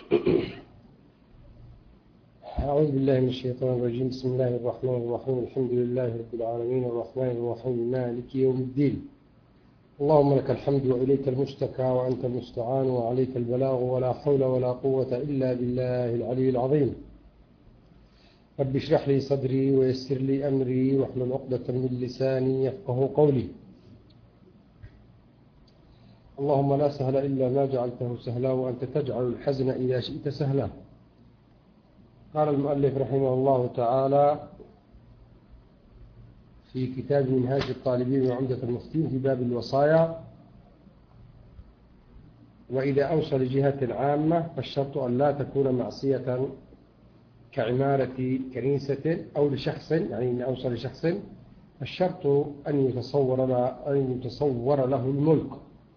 أعوذ بالله من الشيطان الرجيم. بسم الله الرحمن الرحيم. الحمد لله رب العالمين الرحمن الرحيم مالك يوم الدين. اللهم لك الحمد وإليك المشتكى وأنت المستعان وعليك البلاغ ولا حول ولا قوة إلا بالله العلي العظيم. رب اشرح لي صدري ويسر لي أمري واحلل عقدة من لساني يفقه قولي. اللهم لا سهل إلا ما جعلته سهلا وأنت تجعل الحزن إذا شئت سهلا. قال المؤلف رحمه الله تعالى في كتاب منهاج الطالبين وعمدة المفتين في باب الوصايا: وإذا أوصى لجهة عامة فالشرط أن لا تكون معصية كعمارة كنيسة أو لشخص، يعني إن أوصى لشخص الشرط أن يتصور له الملك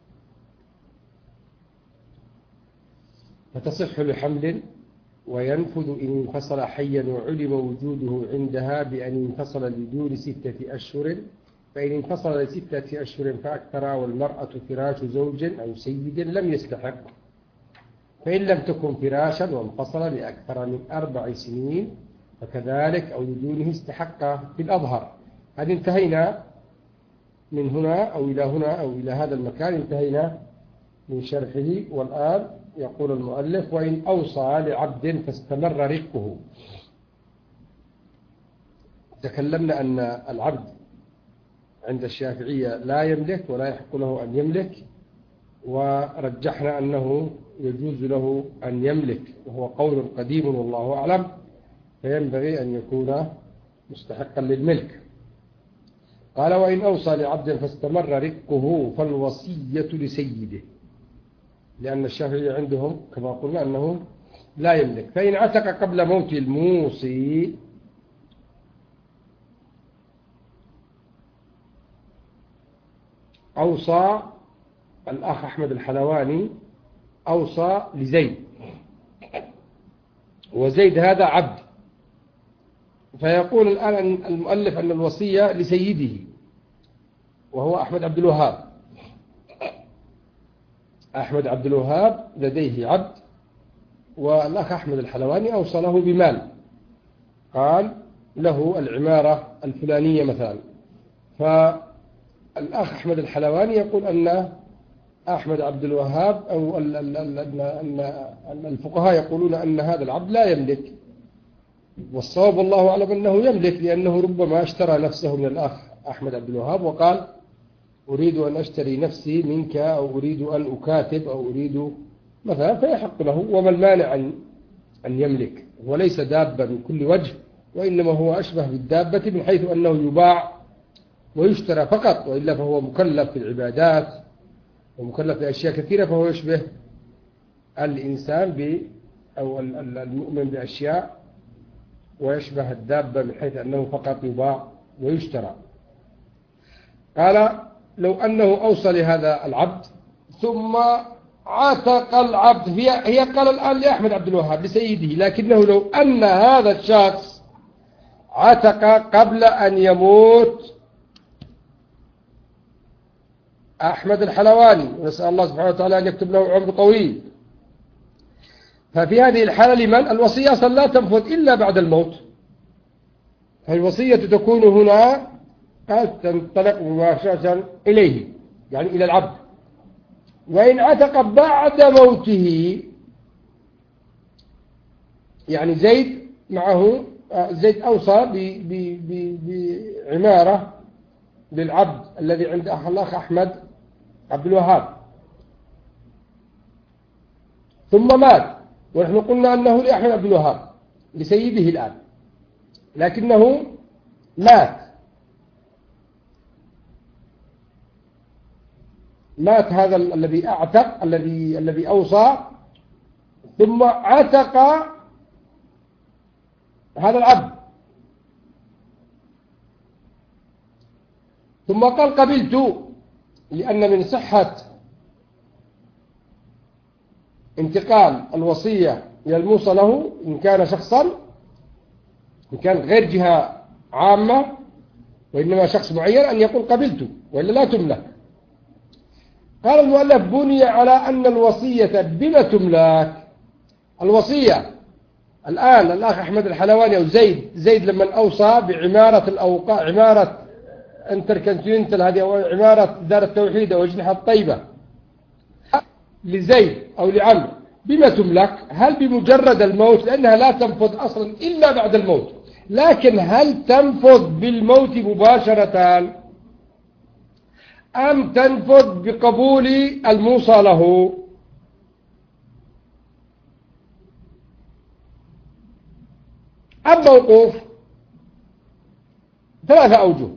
فتصح لحمل وينفذ إن انفصل حيا وعلم وجوده عندها بأن انفصل لدون 6 أشهر، فإن انفصل ل6 أشهر فأكثر والمرأة فراش زوج أو سيد لم يستحق، فإن لم تكن فراشا وانفصل لأكثر من 4 سنين فكذلك أو لدونه استحق في الأظهر. هذه انتهينا من هنا أو إلى هنا أو إلى هذا المكان، انتهينا من شرحه. والآن يقول المؤلف: وإن أوصى لعبد فاستمر رقه. تكلمنا أن العبد عند الشافعية لا يملك ولا يحق له أن يملك، ورجحنا أنه يجوز له أن يملك، وهو قول قديم والله أعلم، فينبغي أن يكون مستحقا للملك. قال: وإن أوصى لعبد فاستمر رقه فالوصية لسيده، لأن الشافعية عندهم كما قلنا أنه لا يملك. فإن عتق قبل موت الموصي أوصى الأخ أحمد الحلواني أوصى لزيد، وزيد هذا عبد، فيقول الآن المؤلف أن الوصية لسيده وهو أحمد عبد الوهاب. أحمد عبد الوهاب لديه عبد، والأخ أحمد الحلواني أوصى له بمال، قال له العمارة الفلانية مثلا، فالأخ أحمد الحلواني يقول أن أحمد عبد الوهاب أو أن الفقهاء يقولون أن هذا العبد لا يملك، والصواب والله أعلم أنه يملك، لأنه ربما اشترى نفسه من الأخ أحمد عبد الوهاب وقال: أريد أن أشتري نفسي منك، أو أريد أن أكاتب، أو أريد مثلا، فيحق له. وما المانع أن يملك؟ وليس دابة من كل وجه، وإنما هو أشبه بالدابة من حيث أنه يباع ويشترى فقط، وإلا فهو مكلف في العبادات ومكلف بأشياء كثيرة، فهو يشبه الإنسان أو المؤمن بأشياء، ويشبه الدابة من حيث أنه فقط يباع ويشترى. قال: لو أنه أوصى لهذا العبد ثم عتق العبد، هي قال الآن لأحمد عبد الوهاب لسيده، لكنه لو أن هذا الشخص عتق قبل أن يموت أحمد الحلواني، ونسأل الله سبحانه وتعالى أن يكتب له عمر طويل، ففي هذه الحالة لمن؟ الوصية أصلا لا تنفذ إلا بعد الموت، فالوصية تكون هنا تنطلق مباشرة إليه، يعني إلى العبد. وإن عتق بعد موته، يعني زيد معه، زيد أوصى بعمارة للعبد الذي عند الأخ أحمد عبد الوهاب، ثم مات، ونحن قلنا أنه لأحمد عبد الوهاب لسيده الآن، لكنه مات هذا الذي أعتق، الذي أوصى، ثم عتق هذا العبد، ثم قال: قبلت، لأن من صحة انتقال الوصية إلى الموصى له إن كان شخصا، إن كان غير جهة عامة وإنما شخص معين، أن يقول قبلت، وإلا لا تملك. قال المؤلف: بني على أن الوصية بما تملك الوصية الآن الأخ أحمد الحلواني أو زيد لما أوصى بعمارة الأوقاف، عمارة انتركونتيننتال هذه أو عمارة دار التوحيد أو أجنحة الطيبة لزيد أو لعمرو، بما تملك؟ هل بمجرد الموت؟ لأنها لا تنفذ أصلا إلا بعد الموت، لكن هل تنفذ بالموت مباشرة أم تنفذ بقبول الموصى له؟ أم موقوف؟ ثلاثة أوجه.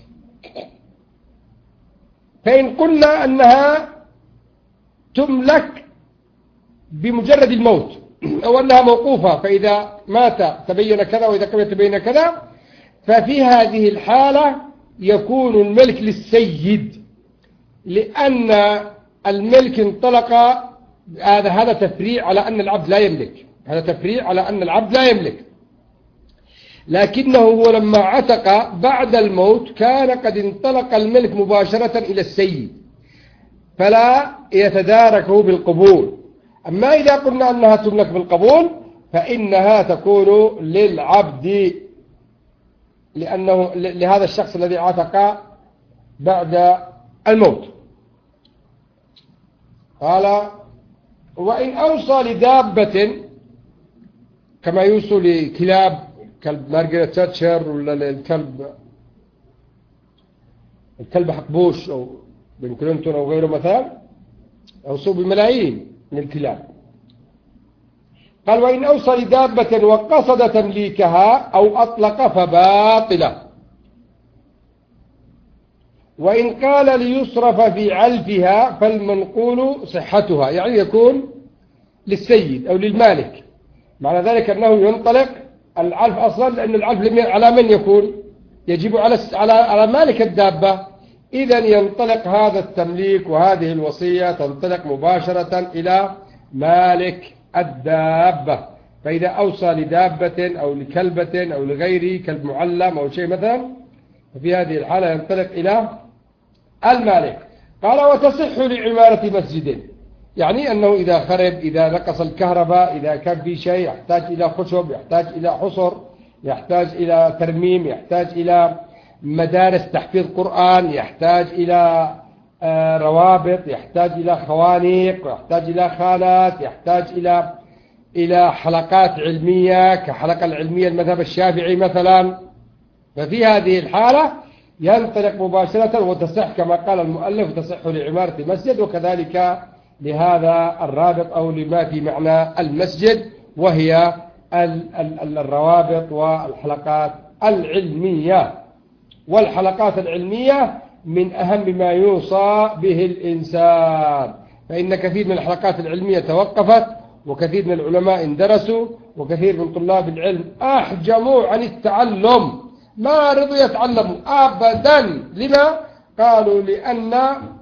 فإن قلنا أنها تملك بمجرد الموت أو أنها موقوفة، فإذا مات تبين كذا وإذا قبل تبين كذا، ففي هذه الحالة يكون الملك للسيد، لأن الملك انطلق. هذا تفريع على أن العبد لا يملك، هذا تفريع على أن العبد لا يملك، لكنه هو لما عتق بعد الموت كان قد انطلق الملك مباشرة إلى السيد، فلا يتداركه بالقبول. أما إذا قلنا أنها تملك بالقبول فإنها تكون للعبد، لأنه لهذا الشخص الذي عتق بعد الموت. قال وإن أوصى لدابة كما يوصي لكلاب، كلب مارغريت تاتشر ولا الكلب حقبوش أو بن كلينتون أو غيره مثلا، أوصوا بملايين من الكلاب. قال وإن أوصى لدابة وقصد تمليكها أو أطلق فباطلة. وإن قال ليصرف في علفها فالمنقول صحتها، يعني يكون للسيد أو للمالك. معنى ذلك أنه ينطلق العلف أصلا، لأن العلف على من يكون؟ يجب على مالك الدابة. إذن ينطلق هذا التمليك وهذه الوصية تنطلق مباشرة إلى مالك الدابة. فإذا أوصى لدابة أو لكلبة أو لغيره كلب معلم أو شيء مثلا، ففي هذه الحالة ينطلق إلى المالك. قال وتصح لعمارة مسجد، يعني أنه إذا خرب، إذا نقص الكهرباء، إذا كان في شيء يحتاج إلى خشب، يحتاج إلى حصر، يحتاج إلى ترميم، يحتاج إلى مدارس تحفيظ قرآن، يحتاج إلى روابط، يحتاج إلى خوانيق، يحتاج إلى خانات، يحتاج إلى حلقات علمية كحلقة العلمية المذهب الشافعي مثلا، ففي هذه الحالة ينطلق مباشرة وتصح كما قال المؤلف تصح لعمارة مسجد، وكذلك لهذا الرابط أو لما في معنى المسجد، وهي الروابط والحلقات العلمية. والحلقات العلمية من أهم ما يوصى به الإنسان، فإن كثير من الحلقات العلمية توقفت، وكثير من العلماء اندرسوا، وكثير من طلاب العلم أحجموا عن التعلم، ما رضوا يتعلموا أبدا. لما؟ قالوا لأن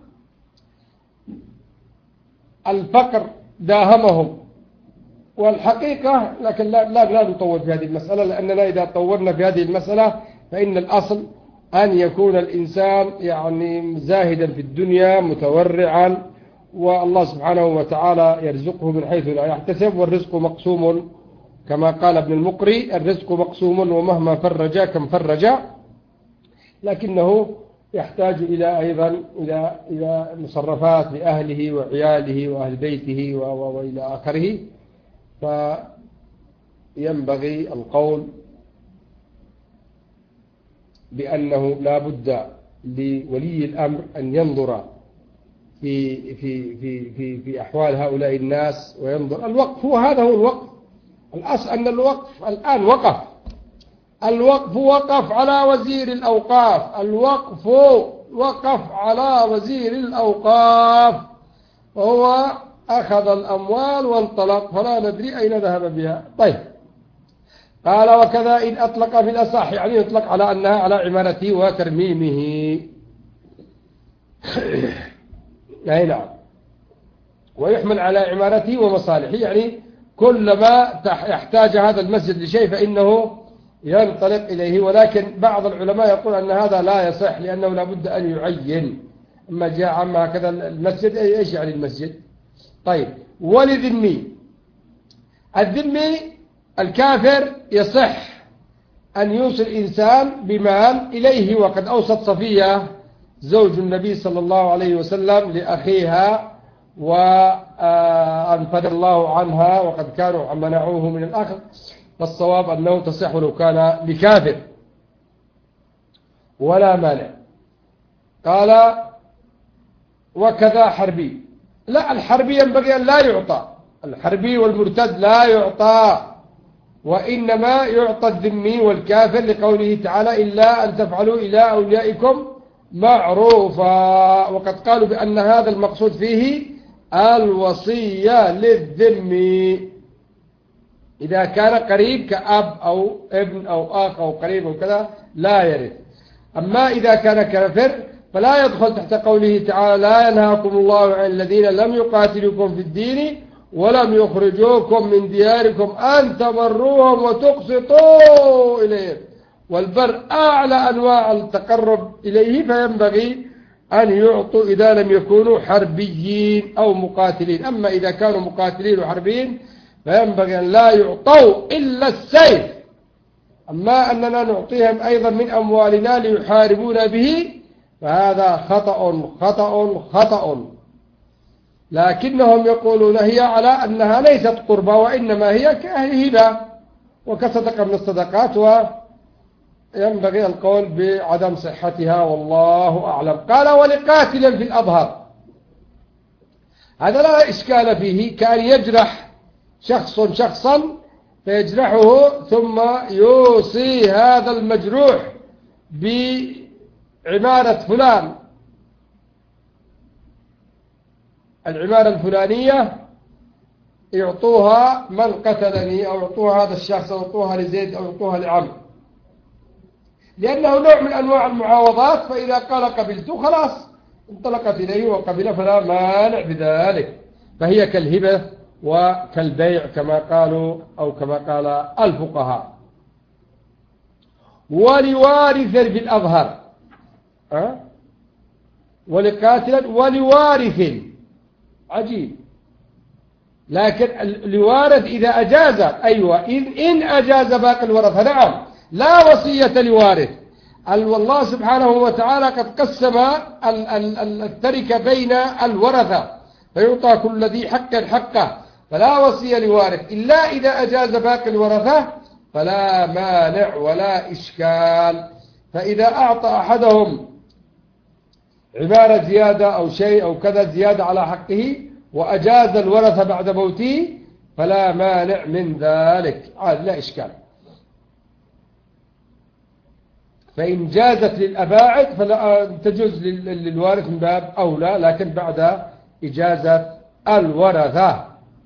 الفقر داهمهم. والحقيقة لكن لا نطول في هذه المسألة، لأننا إذا طورنا في هذه المسألة فإن الأصل أن يكون الإنسان يعني زاهدا في الدنيا متورعا، والله سبحانه وتعالى يرزقه من حيث لا يحتسب، والرزق مقسوم كما قال ابن المقري: الرزق مقسوم ومهما فرج كم فرج. لكنه يحتاج إلى أيضا إلى مصرفات لأهله وعياله وأهل بيته وإلى آخره. فينبغي القول بأنه لا بد لولي الأمر أن ينظر في أحوال هؤلاء الناس وينظر. الوقف هذا هو الوقف. الأصل أن الوقف الآن الوقف وقف على وزير الأوقاف، الوقف وقف على وزير الأوقاف، وهو أخذ الأموال وانطلق، فلا ندري أين ذهب بها. طيب، قال وكذا إن أطلق في الأصح، يعني يطلق على أنها على عمارته وترميمه. أي نعم. ويحمل على عمارته ومصالحه، يعني كلما يحتاج هذا المسجد لشيء فإنه ينطلق إليه. ولكن بعض العلماء يقول أن هذا لا يصح، لأنه لا بد أن يعين. أما جاء عما هكذا المسجد، إيش يعني المسجد؟ طيب، ولذمي الذمي الكافر يصح أن يوصل إنسان بمال إليه، وقد أوصت صفية زوج النبي صلى الله عليه وسلم لأخيها وأنفذ الله عنها، وقد كانوا منعوه من الأخذ، فالصواب أنه تصح لو كان لكافر ولا مانع. قال وكذا حربي. لا، الحربي ينبغي أن لا يعطى، الحربي والمرتد لا يعطى، وإنما يعطى الذمي والكافر لقوله تعالى إلا أن تفعلوا إلى أوليائكم معروفا، وقد قالوا بأن هذا المقصود فيه الوصية للذمي إذا كان قريب كأب أو ابن أو أخ أو قريب أو كذا لا يرث. أما إذا كان كافر فلا يدخل تحت قوله تعالى لا ينهاكم الله عن الذين لم يقاتلوكم في الدين ولم يخرجوكم من دياركم أن تبروهم وتقسطوا إليهم، والبر أعلى أنواع التقرب إليه، فينبغي أن يعطوا إذا لم يكونوا حربيين أو مقاتلين. أما إذا كانوا مقاتلين وحربيين فينبغي أن لا يعطوا إلا السيف. أما أننا نعطيهم أيضا من أموالنا ليحاربون به فهذا خطأ خطأ خطأ. لكنهم يقولون هي على أنها ليست قربة وإنما هي هبة وكصدقة من الصدقات، وينبغي القول بعدم صحتها والله أعلم. قال ولقاتل في الأظهر، هذا لا إشكال فيه، كأن يجرح شخص شخصا فيجرحه ثم يوصي هذا المجروح بعمارة فلان، العمارة الفلانية يعطوها من قتلني، أو يعطوها هذا الشخص، أو يعطوها لزيد، أو يعطوها لعمرو، لأنه نوع من أنواع المعاوضات. فإذا قال قبلت خلاص انطلقت إليه وقبل، فلا مانع بذلك، فهي كالهبة وكالبيع كما قالوا أو كما قال الفقهاء. ولوارث بالأظهر، ولقاتل ولوارث، عجيب. لكن الوارث إذا أجاز، أيوة إن أجاز باقي الورثة، نعم لا وصية لوارث. والله سبحانه وتعالى قد قسم التركة بين الورثة فيعطى كل ذي حق حقه، فلا وصية لوارث إلا إذا أجاز باقي الورثة فلا مانع ولا إشكال. فإذا أعطى أحدهم عبارة زيادة أو شيء أو كذا زيادة على حقه وأجاز الورثة بعد موته فلا مانع من ذلك، عاد لا إشكال. فإن جازت للأباعد فلا تجوز للوارث من باب أولى، لكن بعد إجازة الورثة.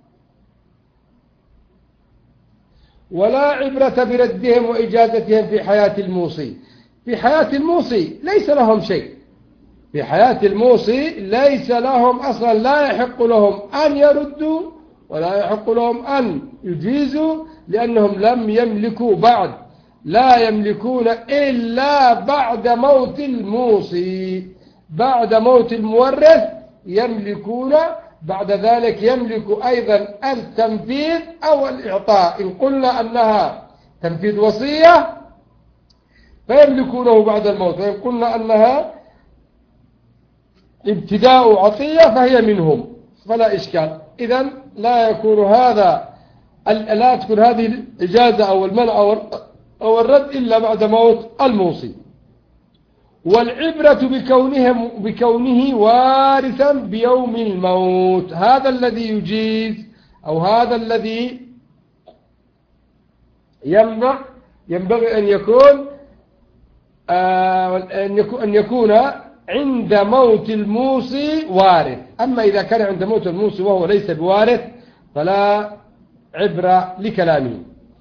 ولا عبرة بردهم وإجازتهم في حياة الموصي. في حياة الموصي ليس لهم شيء، في حياة الموصي ليس لهم أصلا، لا يحق لهم أن يردوا ولا يحق لهم أن يجيزوا، لأنهم لم يملكوا بعد، لا يملكون إلا بعد موت الموصي. بعد موت المورث يملكون، بعد ذلك يملك أيضا التنفيذ أو الإعطاء. إن قلنا أنها تنفيذ وصية فيملكونه بعد الموت، وإن قلنا أنها ابتداء عطية فهي منهم، فلا إشكال. إذن لا يكون هذا، لا تكون هذه الإجازة أو المنع أو الرد إلا بعد موت الموصي. والعبرة بكونه وارثا بيوم الموت، هذا الذي يجيز أو هذا الذي يمنع ينبغي أن يكون عند موت الموصي وارث. أما إذا كان عند موت الموصي وهو ليس بوارث فلا عبرة لكلامه،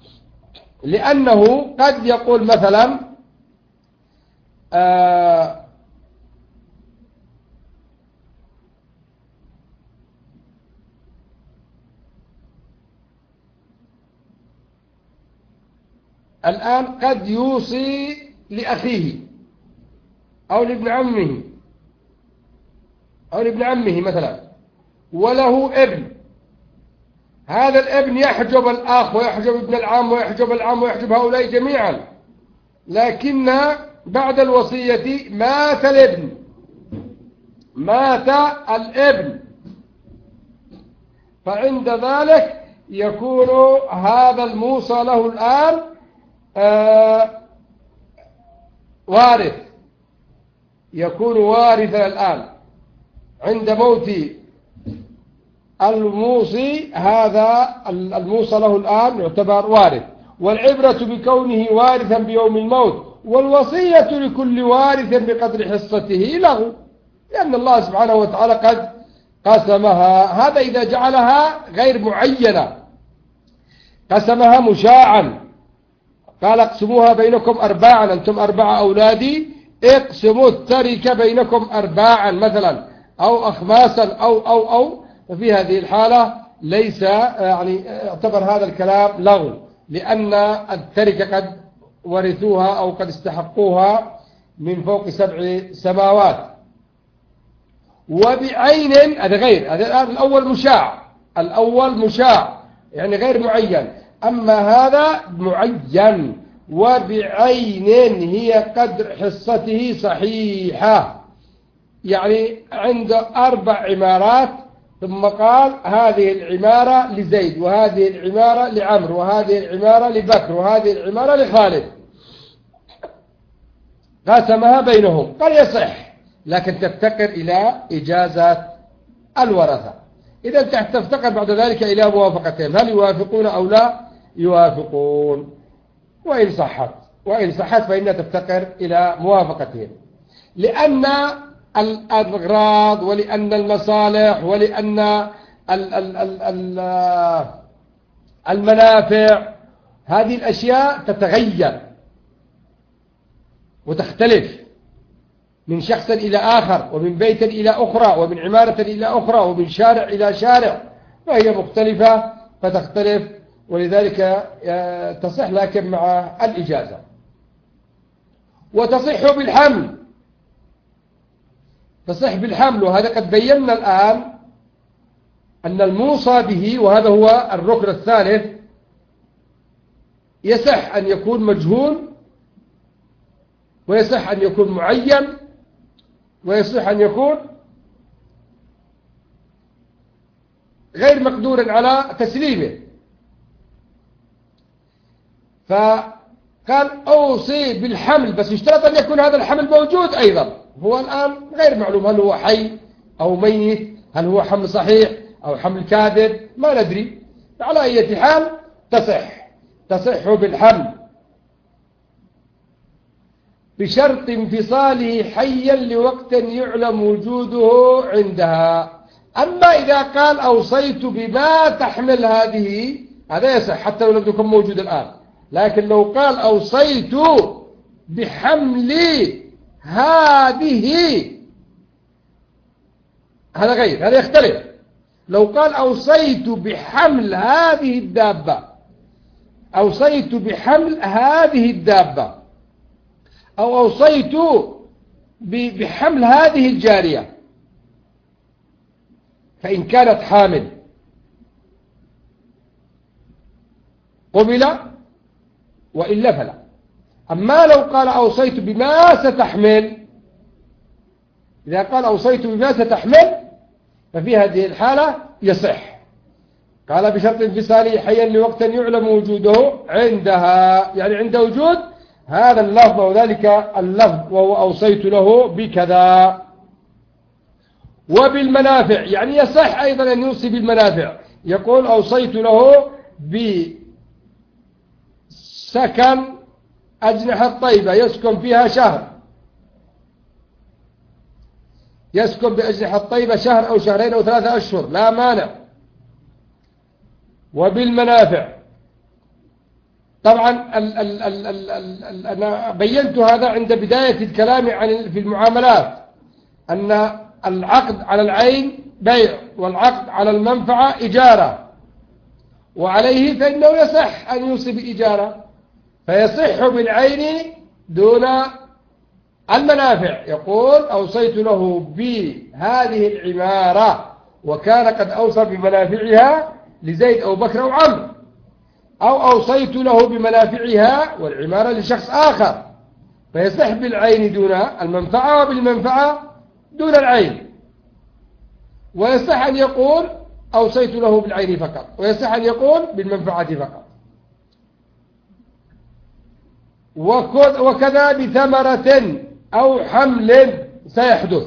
لأنه قد يقول مثلا الآن قد يوصي لأخيه أو لابن عمه أو لابن عمه مثلا، وله ابن، هذا الابن يحجب الأخ ويحجب ابن العم ويحجب العم ويحجب هؤلاء جميعا، لكن بعد الوصية مات الابن، فعند ذلك يكون هذا الموصى له الآن وارث، يكون وارثا الآن عند موت الموصي. هذا الموصى له الآن يعتبر وارث، والعبرة بكونه وارثا بيوم الموت، والوصية لكل وارث بقدر حصته له، لأن الله سبحانه وتعالى قد قسمها. هذا إذا جعلها غير معينة، قسمها مشاعا، قال اقسموها بينكم أرباعا، أنتم 4 أولادي اقسموا التركة بينكم أرباعا مثلا، أو أخماسا أو ففي هذه الحالة ليس يعني اعتبر هذا الكلام لغو، لأن التركة قد ورثوها أو قد استحقوها من فوق 7 سماوات. وبعين، هذا غير، هذا الأول مشاع يعني غير معين، أما هذا معين. وبعين هي قدر حصته صحيحة، يعني عند 4 عمارات، ثم قال هذه العمارة لزيد، وهذه العمارة لعمر، وهذه العمارة لبكر، وهذه العمارة لخالد، قسمها بينهم. قال يصح، لكن تفتقر إلى إجازة الورثة. إذا تفتقر بعد ذلك إلى موافقتهم، هل يوافقون أو لا يوافقون. وإن صحت فإنها تفتقر إلى موافقتهم، لأن الأغراض ولأن المصالح ولأن المنافع، هذه الأشياء تتغير وتختلف من شخص إلى آخر، ومن بيت إلى أخرى، ومن عمارة إلى أخرى، ومن شارع إلى شارع، فهي مختلفة فتختلف، ولذلك تصح لكن مع الإجازة. وتصح بالحمل، وهذا قد بينا الآن أن الموصى به، وهذا هو الركن الثالث، يصح أن يكون مجهول، ويصح أن يكون معين، ويصح أن يكون غير مقدور على تسليمه. فقال أوصي بالحمل، بس يشترط أن يكون هذا الحمل موجود أيضا. هو الآن غير معلوم هل هو حي أو ميت، هل هو حمل صحيح أو حمل كاذب، ما ندري. على أي حال تصح بالحمل بشرط انفصاله حيا لوقت يعلم وجوده عندها. أما إذا قال أوصيت بما تحمل هذه، هذا يصح حتى لو لم يكن موجود الآن. لكن لو قال أوصيت بحمل هذه، هذا غير، هذا يختلف. لو قال أوصيت بحمل هذه الدابة، أوصيت بحمل هذه الدابة، أو أوصيت بحمل هذه الجارية، فإن كانت حامل قبل، وإلا فلا. أما لو قال أوصيت بما ستحمل، إذا قال أوصيت بما ستحمل ففي هذه الحالة يصح. قال بشرط انفصاله حيا لوقت يعلم وجوده عندها، يعني عند وجود هذا اللفظ وذلك اللفظ، وهو أوصيت له بكذا. وبالمنافع، يعني يصح أيضا أن يوصي بالمنافع، يقول أوصيت له بسكن أجنحة طيبة يسكن فيها شهر، يسكن بأجنحة طيبة شهر أو شهرين أو 3 أشهر، لا مانع. وبالمنافع طبعا أنا بينت هذا عند بداية الكلام في المعاملات، أن العقد على العين بيع، والعقد على المنفعة إجارة، وعليه فإنه يصح أن يوصي بإجارة، فيصح بالعين دون المنافع. يقول أوصيت له بهذه العمارة، وكان قد أوصى بمنافعها لزيد أو بكر أو عمرو، أو أوصيت له بمنافعها والعمارة لشخص آخر، فيصح بالعين دون المنفعة وبالمنفعة دون العين. ويصح أن يقول أوصيت له بالعين فقط، ويصح أن يقول بالمنفعة فقط. وكذا بثمرة أو حمل سيحدث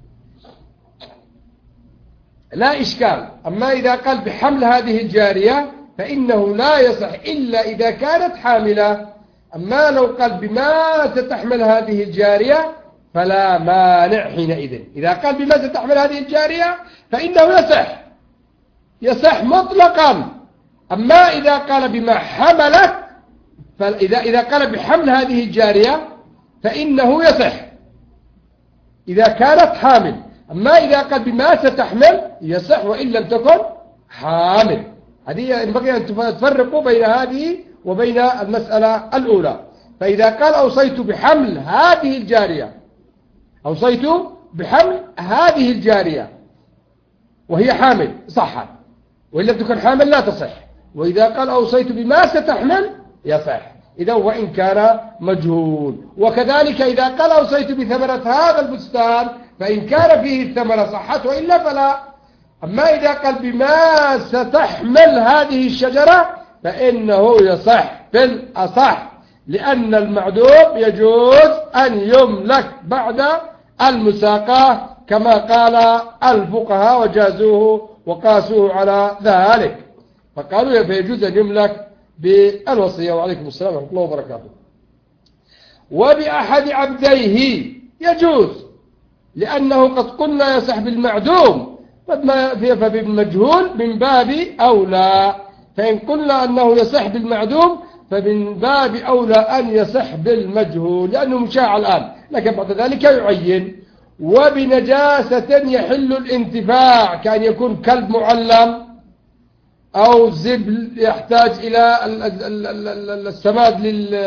لا إشكال. أما إذا قال بحمل هذه الجارية فإنه لا يصح إلا إذا كانت حاملة. أما لو قال بما ستحمل هذه الجارية فلا مانع حينئذ. إذا قال بما ستحمل هذه الجارية فإنه يصح مطلقا. أما إذا قال بما حملت، إذا قال بحمل هذه الجارية فإنه يصح إذا كانت حامل. أما إذا قال بما ستحمل يصح وإن لم تكن حامل. هذه ينبغي أن تفرقوا بين هذه وبين المسألة الأولى. فإذا قال أوصيت بحمل هذه الجارية، أوصيت بحمل هذه الجارية وهي حامل صحت، وإن لم تكن حامل لا تصح. وإذا قال أوصيت بما ستحمل يصح إذا وإن كان مجهول. وكذلك إذا قال أوصيت بثمرة هذا البستان فإن كان فيه الثمرة صحت وإلا فلا. أما إذا قال بما ستحمل هذه الشجرة فإنه يصح في الأصح، لأن المعدوم يجوز أن يملك بعد المساقاة كما قال الفقهاء وجازوه وقاسوه على ذلك، فقالوا فيجوز أن يملك بالوصية. وعليكم السلام ورحمة الله وبركاته. وبأحد عبديه يجوز، لأنه قد قلنا يصح بالمعدوم فبالمجهول من باب أولى. فإن قلنا أنه يصح بالمعدوم فمن باب أولى أن يصح بالمجهول، لأنه مشاع الآن، لكن بعد ذلك يعين. وبنجاسة يحل الانتفاع، كأن يكون كلب معلم أو زبل يحتاج إلى السماد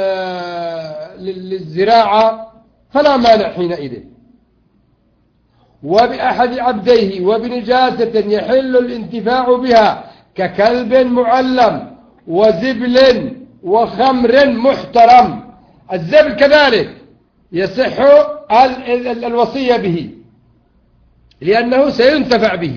للزراعة فلا مانع حينئذ. وبأحد عبديه وبنجاسة يحل الانتفاع بها ككلب معلم وزبل وخمر محترم. الزبل كذلك يصح الوصية به لأنه سينتفع به.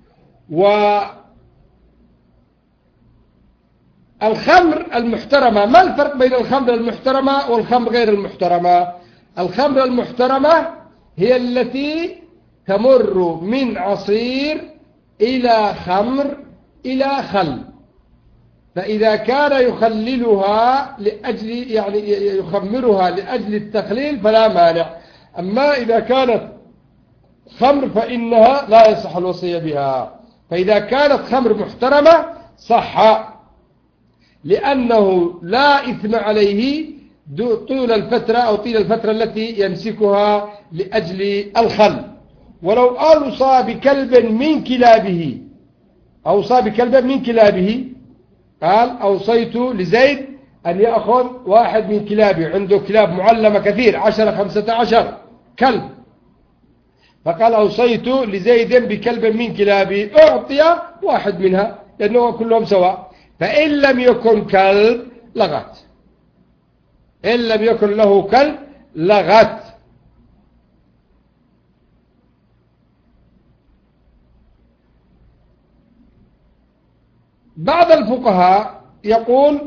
والخمر المحترمة، ما الفرق بين الخمر المحترمة والخمر غير المحترمة؟ الخمر المحترمة هي التي تمر من عصير إلى خمر إلى خل، فإذا كان يخللها لأجل يخمرها لأجل التخليل فلا مانع. أما إذا كانت خمر فإنها لا يصح الوصية بها. فإذا كانت خمر محترمة صح، لأنه لا إثم عليه طول الفترة أو طيل الفترة التي يمسكها لأجل الخل. ولو أوصى بكلب من كلابه، أوصى بكلب من كلابه، قال أوصيت لزيد أن يأخذ واحد من كلابه، عنده كلاب معلمة كثير 10-15 كلب، فقال أوصيت لزيد بكلب من كلابي، أعطي واحد منها لأنه كلهم سواء. فإن لم يكن كلب لغت، إن لم يكن له كلب لغت. بعض الفقهاء يقول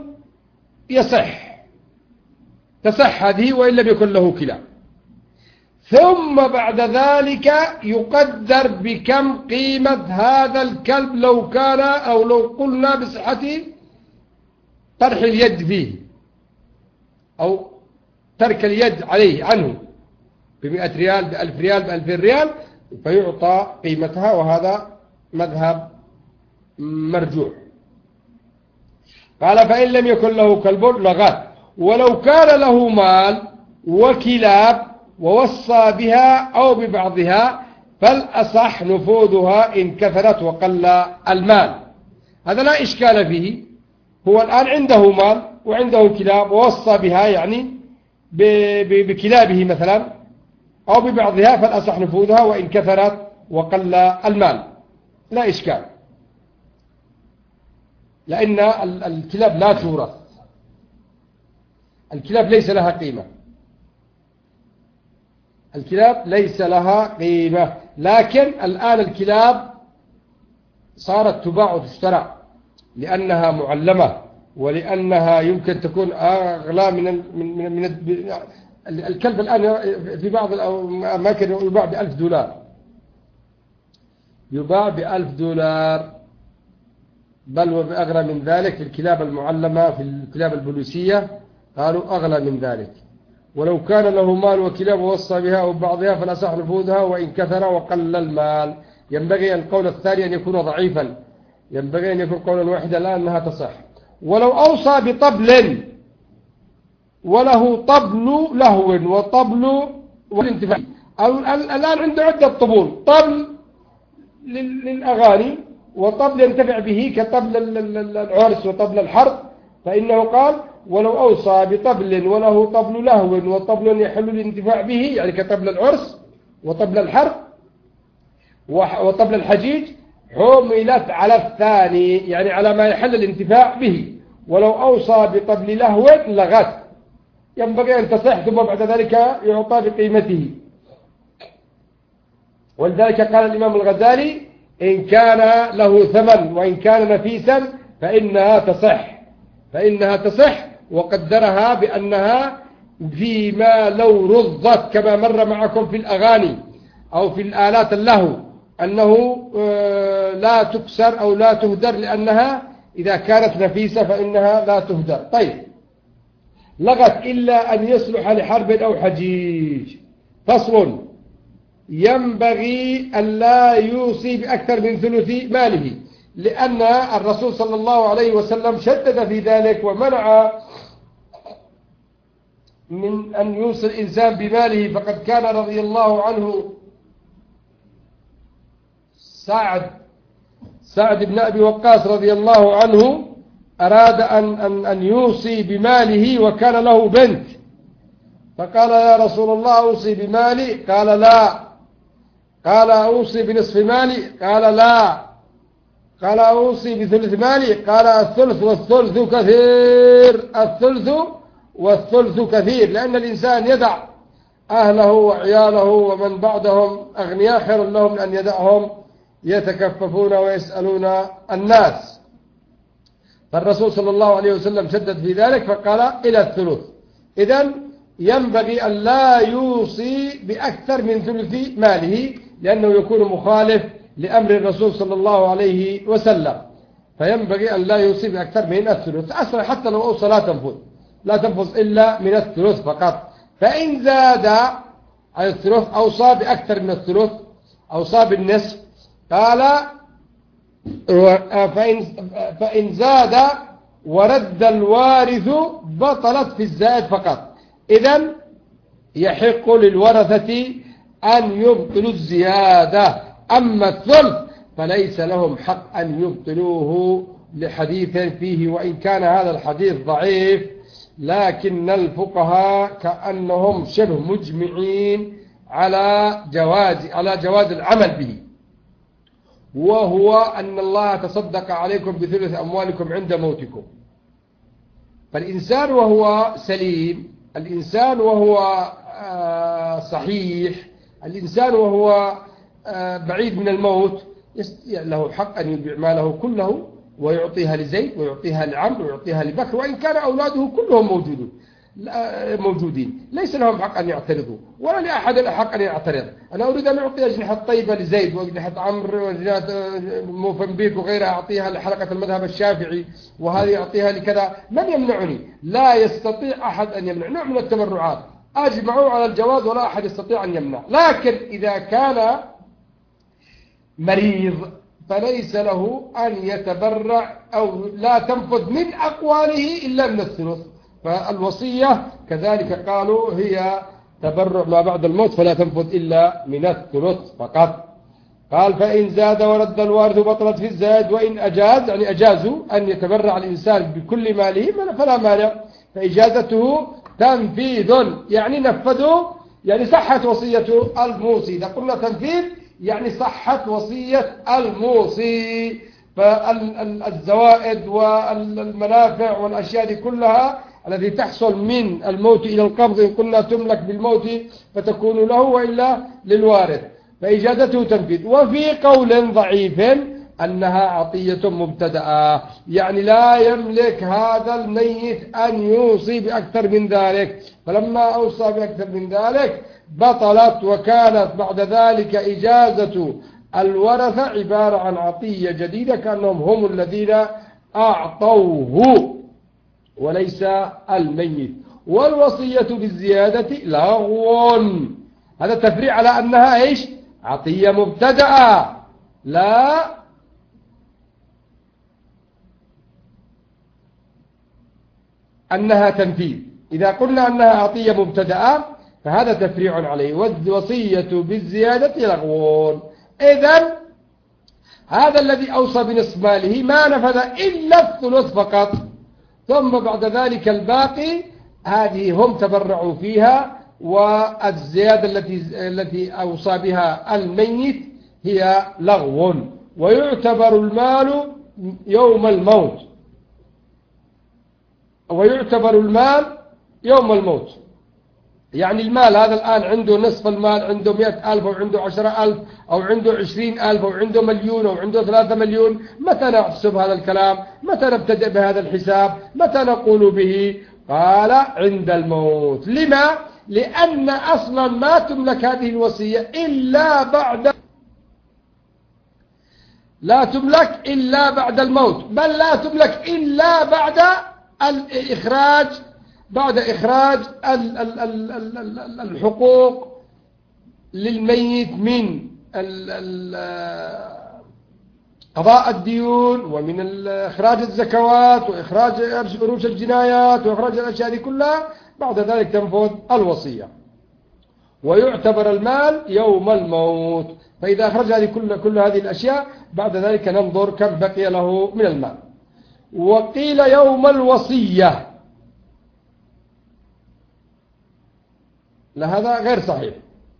تصح هذه وإن لم يكن له كلاب، ثم بعد ذلك يقدر بكم قيمة هذا الكلب لو كان أو لو قلنا بصحة طرح اليد فيه أو ترك اليد عليه عنه ب100 ريال ب1000 ريال ب2000 ريال، فيعطى قيمتها، وهذا مذهب مرجوح. قال فإن لم يكن له كلب لغت. ولو كان له مال وكلاب ووصى بها أو ببعضها فالأصح نفوذها إن كثرت وقل المال. هذا لا إشكال فيه. هو الآن عنده مال وعنده كلاب ووصى بها، يعني بكلابه مثلا أو ببعضها، فالأصح نفوذها وإن كثرت وقل المال، لا إشكال. لأن الكلاب لا تورث، الكلاب ليس لها قيمة، الكلاب ليس لها قيمة. لكن الآن الكلاب صارت تباع وتشترى لأنها معلمة، ولأنها يمكن تكون أغلى من الكلب الآن في بعض الأماكن يباع ب$1000، يباع ب$1000، بل وبأغلى من ذلك. في الكلاب المعلمة، في الكلاب البوليسية قالوا أغلى من ذلك. ولو كان له مال وكلاب ووصى بها أو بعضها فالأصح نفوذها وإن كثر وقل المال. ينبغي القول الثاني أن يكون ضعيفا، ينبغي أن يكون قولا واحدا لا أنها تصح. ولو أوصى بطبل وله طبل لهو وطبل والانتفاع، الآن عنده عدة طبول، طبل للأغاني وطبل ينتفع به كطبل العرس وطبل الحرب، فإنه قال ولو أوصى بطبل وله طبل لهو وطبل يحل الانتفاع به، يعني كطبل العرس وطبل الحرب وطبل الحجيج، حملت على الثاني، يعني على ما يحل الانتفاع به. ولو أوصى بطبل لهو لغت، ينبغي أن تصح ثم بعد ذلك يعطى بقيمته. ولذلك قال الإمام الغزالي إن كان له ثمن وإن كان نفيسا فإنها تصح، فإنها تصح، وقدرها بأنها فيما لو رضت كما مر معكم في الأغاني أو في الآلات اللهو أنه لا تكسر أو لا تهدر، لأنها إذا كانت نفيسة فإنها لا تهدر. طيب، لغت إلا أن يصلح لحرب أو حجيج. فصل: ينبغي أن لا يوصي بأكثر من ثلث ماله، لأن الرسول صلى الله عليه وسلم شدد في ذلك ومنع من أن يوصي الإنسان بماله. فقد كان رضي الله عنه سعد بن أبي وقاص رضي الله عنه أراد أن يوصي بماله وكان له بنت، فقال يا رسول الله أوصي بمالي؟ قال لا. قال أوصي بنصف مالي؟ قال لا. قال أوصي بثلث مالي؟ قال الثلث والثلث كثير، الثلث والثلث كثير، لأن الإنسان يدع أهله وعياله ومن بعدهم أغنياء خير لهم من أن يدعهم يتكففون ويسألون الناس. فالرسول صلى الله عليه وسلم شدد في ذلك فقال إلى الثلث. إذن ينبغي أن لا يوصي بأكثر من ثلث ماله، لأنه يكون مخالف لأمر الرسول صلى الله عليه وسلم، فينبغي أن لا يوصي بأكثر من الثلث. أصلا حتى لو أوصى لا تنفذ إلا من الثلث فقط. فإن زاد عن الثلث أوصى بأكثر من الثلث، أوصى بالنصف. قال فإن زاد ورد الوارث بطلت في الزائد فقط. إذن يحق للورثة أن يبطلوا الزيادة، أما الثلث فليس لهم حق أن يبطلوه لحديث فيه، وإن كان هذا الحديث ضعيف، لكن الفقهاء كأنهم شبه مجمعين على جواز العمل به، وهو أن الله تصدق عليكم بثلث أموالكم عند موتكم. فالإنسان وهو سليم، الإنسان وهو صحيح، الإنسان وهو بعيد من الموت له حق أن يبيع ماله كله ويعطيها لزيد ويعطيها لعمرو ويعطيها لبكر، وإن كان أولاده كلهم موجودين، ليس لهم حق أن يعترضوا ولا لأحد حق أن يعترض. أنا أريد أن أعطي أجنحة طيبة لزيد وأجنحة عمرو وأجنحة موفنبيك وغيرها، أعطيها لحلقة المذهب الشافعي وهذه أعطيها لكذا، من يمنعني؟ لا يستطيع أحد أن يمنع. نوع من التبرعات أجمعوا على الجواز ولا أحد يستطيع أن يمنع. لكن إذا كان مريض فليس له أن يتبرع أو لا تنفذ من أقواله إلا من الثلث. فالوصية كذلك قالوا هي تبرع ما بعد الموت فلا تنفذ إلا من الثلث فقط. قال فإن زاد ورد الوارث بطلت في الزاد، وإن أجاز يعني أجازوا أن يتبرع الإنسان بكل ماله فلا مانع، فإجازته تنفيذ، يعني نفذوا، يعني صحت وصية الموصي. إذا قلنا تنفيذ يعني صحت وصية الموصي. فالزوائد والمنافع والأشياء دي كلها التي تحصل من الموت إلى القبض إن كنا تملك بالموت فتكون له وإلا للوارث، فإجازته تنفيذ. وفي قول ضعيف أنها عطية مبتدأة، يعني لا يملك هذا الميت أن يوصي بأكثر من ذلك، فلما أوصى بأكثر من ذلك بطلت، وكانت بعد ذلك إجازة الورثة عبارة عن عطية جديدة كأنهم هم الذين أعطوه وليس الميت. والوصية بالزيادة لغو، هذا تفريع على أنها إيش؟ عطية مبتدأة، لا أنها تنفيذ. إذا قلنا أنها عطية مبتدأة فهذا تفريع عليه. والوصية بالزيادة لغو، إذن هذا الذي أوصى بنصف ماله ما نفذ إلا الثلث فقط، ثم بعد ذلك الباقي هذه هم تبرعوا فيها، والزيادة التي أوصى بها الميت هي لغو. ويعتبر المال يوم الموت، يعني المال هذا الآن عنده نصف المال، عنده 100,000 أو عنده 10,000 أو عنده 20,000 أو عنده مليون أو عنده 3 مليون، متى نحسب هذا الكلام؟ متى نبتدئ بهذا الحساب؟ متى نقول به؟ قال عند الموت. لما؟ لأن أصلا ما تملك هذه الوصية إلا لا تملك إلا بعد الموت، بل لا تملك إلا بعد إخراج الحقوق للميت من قضاء الديون، ومن إخراج الزكوات، وإخراج عروش الجنايات، وإخراج الأشياء دي كلها. بعد ذلك تنفذ الوصية. ويعتبر المال يوم الموت، فإذا أخرج كل هذه الأشياء بعد ذلك ننظر كم بقي له من المال. وقيل يوم الوصية، لهذا غير صحيح.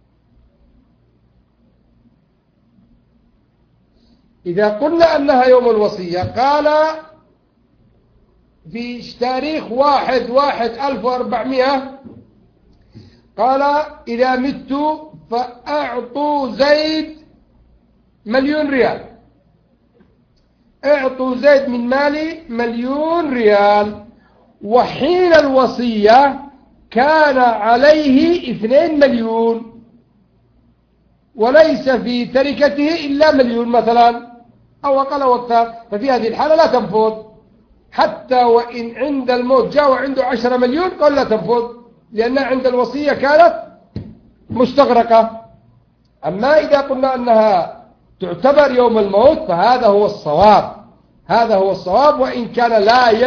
إذا قلنا أنها يوم الوصية، قال في تاريخ 1/1/1400 قال إذا مت فأعطوا زيد 1,000,000 ريال، اعطوا زيد من مالي 1,000,000 ريال. وحين الوصية كان عليه 2 مليون، وليس في تركته إلا 1,000,000 مثلا أو أقل أو أكثر، ففي هذه الحالة لا تنفذ، حتى وإن عند الموت جاء وعنده 10 مليون قال لا تنفذ، لأن عند الوصية كانت مستغرقة. أما إذا قلنا أنها تعتبر يوم الموت فهذا هو الصواب، وإن كان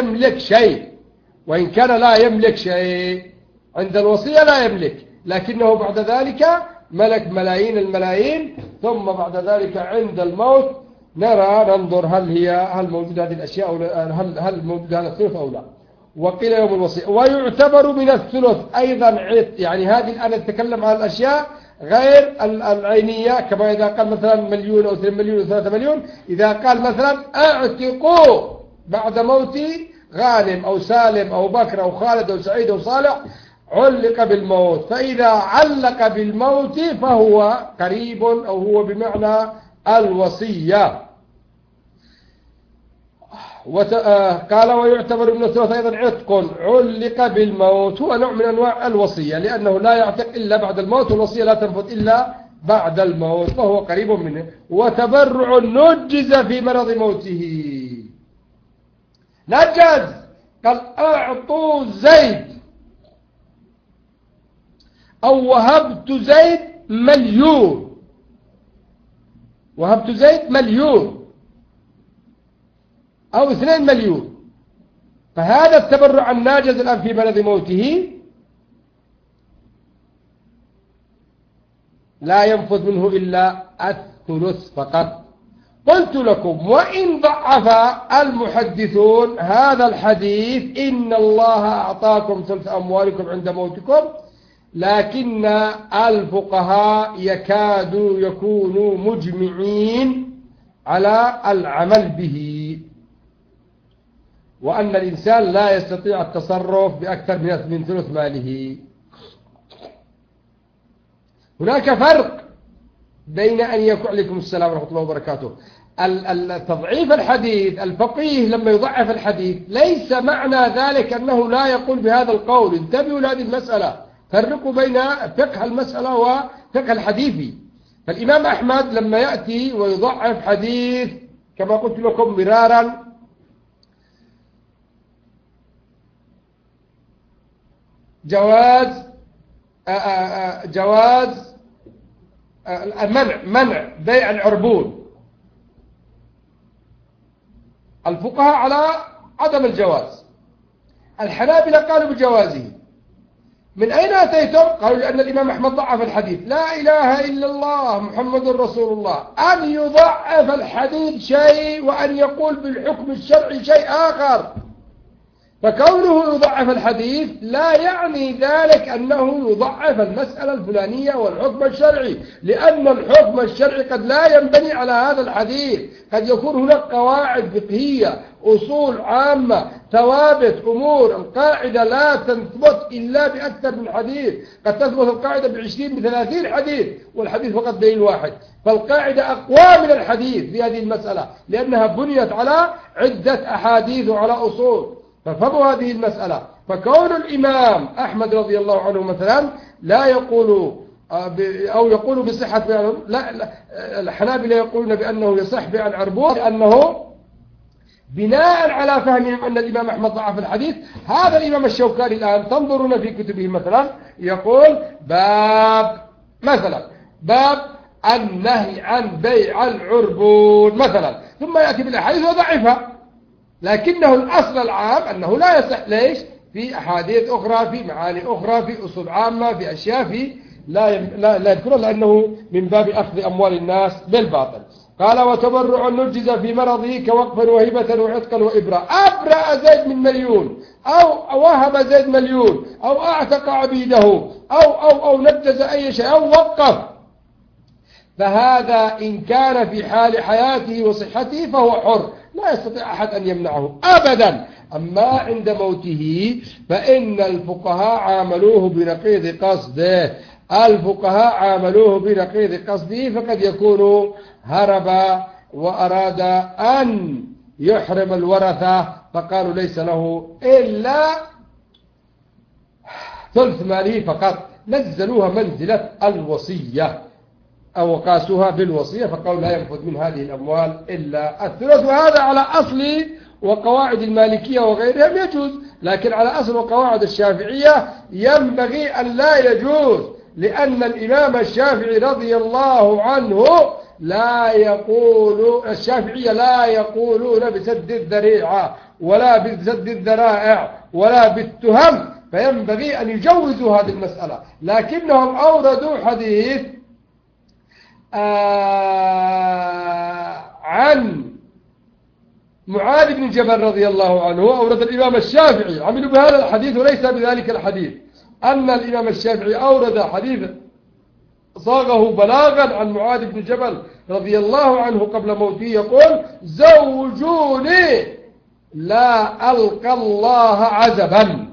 لا يملك شيء، عند الوصية لا يملك، لكنه بعد ذلك ملك ملايين الملايين. ثم بعد ذلك عند الموت ننظر هل موجود هذه الأشياء أو هل موجود هذا الثلث أو لا. وقيل يوم الوصية. ويعتبر من الثلث أيضا يعني هذه الآن نتكلم عن الأشياء غير العينية، كما إذا قال مثلا 1,000,000 أو 2 مليون أو 3 مليون. إذا قال مثلا اعتقوا بعد موتي غانم أو سالم أو بكر أو خالد أو سعيد أو صالح، علق بالموت. فإذا علق بالموت فهو قريب أو هو بمعنى الوصية. قال ويعتبر من الثلث أيضا عتق علق بالموت، هو نوع من أنواع الوصية، لأنه لا يعتق إلا بعد الموت، والوصية لا تنفذ إلا بعد الموت، فهو قريب منه. وتبرع نجز في مرض موته، نجز، قال أعطوا زيد أو وهبت زيد 1,000,000، وهبت زيد 1,000,000 أو 2 مليون، فهذا التبرع الناجز الآن في مرض موته لا ينفذ منه إلا الثلث فقط. قلت لكم وإن ضعف المحدثون هذا الحديث إن الله أعطاكم ثلث أموالكم عند موتكم، لكن الفقهاء يكادوا يكونوا مجمعين على العمل به، وأن الإنسان لا يستطيع التصرف بأكثر من ثلث ماله. هناك فرق بين أن يكون، عليكم السلام ورحمة الله وبركاته، تضعيف الحديث، الفقيه لما يضعف الحديث ليس معنى ذلك أنه لا يقول بهذا القول. انتبهوا لهذه المسألة، فرقوا بين فقه المسألة وفقه الحديث. فالإمام أحمد لما يأتي ويضعف حديث كما قلت لكم مرارا جواز منع بيع العربون، الفقهاء على عدم الجواز، الحنابلة قالوا بجوازه. من أين أتيتم؟ قالوا لأن الإمام أحمد ضعف الحديث. لا إله إلا الله محمد رسول الله. أن يضعف الحديث شيء وأن يقول بالحكم الشرعي شيء آخر. فكونه يضعف الحديث لا يعني ذلك أنه يضعف المسألة الفلانية والحكم الشرعي، لأن الحكم الشرعي قد لا ينبني على هذا الحديث، قد يكون هناك قواعد فقهية، أصول عامة، ثوابت، أمور. القاعدة لا تثبت إلا بأكثر من حديث، قد تثبت القاعدة ب20 ب30 حديث والحديث فقط دليل واحد. فالقاعدة أقوى من الحديث في هذه المسألة لأنها بنيت على عدة أحاديث وعلى أصول. ففهموا هذه المسألة. فكون الإمام أحمد رضي الله عنه مثلا لا يقول أو يقول بصحة، لا الحنابلة يقولون بأنه يصح بيع العربون لأنه بناء على فهمهم أن الإمام أحمد ضعف الحديث. هذا الإمام الشوكاني الآن تنظرون في كتبه مثلا يقول باب النهي عن بيع العربون مثلا، ثم يأتي بالأحاديث وضعفها، لكنه الأصل العام أنه لا يصح. ليش؟ في أحاديث أخرى، في معاني أخرى، في أصول عامة، في أشياء لا يذكرها لأنه من باب أخذ أموال الناس بالباطل. قال وتبرع نجز في مرضه كوقفا وهبة وعتقا وإبراء. أبرأ زيد من مليون، أو وهب زيد مليون، أو أعتق عبيده، أو نجز أي شيء، أو وقف، فهذا إن كان في حال حياته وصحته فهو حر، لا يستطيع أحد أن يمنعه أبدا. أما عند موته فإن الفقهاء عاملوه بنقيض قصده، فقد يكون هرب وأراد أن يحرم الورثة، فقالوا ليس له إلا ثلث ماله فقط، نزلوها منزلة الوصية أو قاسوها بالوصية، فقالوا لا ينفذ من هذه الأموال إلا الثلث. وهذا على أصل وقواعد المالكية وغيرهم يجوز، لكن على أصل وقواعد الشافعية ينبغي أن لا يجوز، لأن الإمام الشافعي رضي الله عنه الشافعية لا يقولون بسد الذريعة ولا بسد الذرائع ولا بالتهم، فينبغي أن يجوزوا هذه المسألة. لكنهم أوردوا حديث عن معاذ بن جبل رضي الله عنه، أورد الإمام الشافعي، عملوا بهذا الحديث وليس بذلك الحديث، أن الإمام الشافعي أورد حديث صاغه بلاغا عن معاذ بن جبل رضي الله عنه قبل موته يقول زوجوني لا ألقى الله عزبا.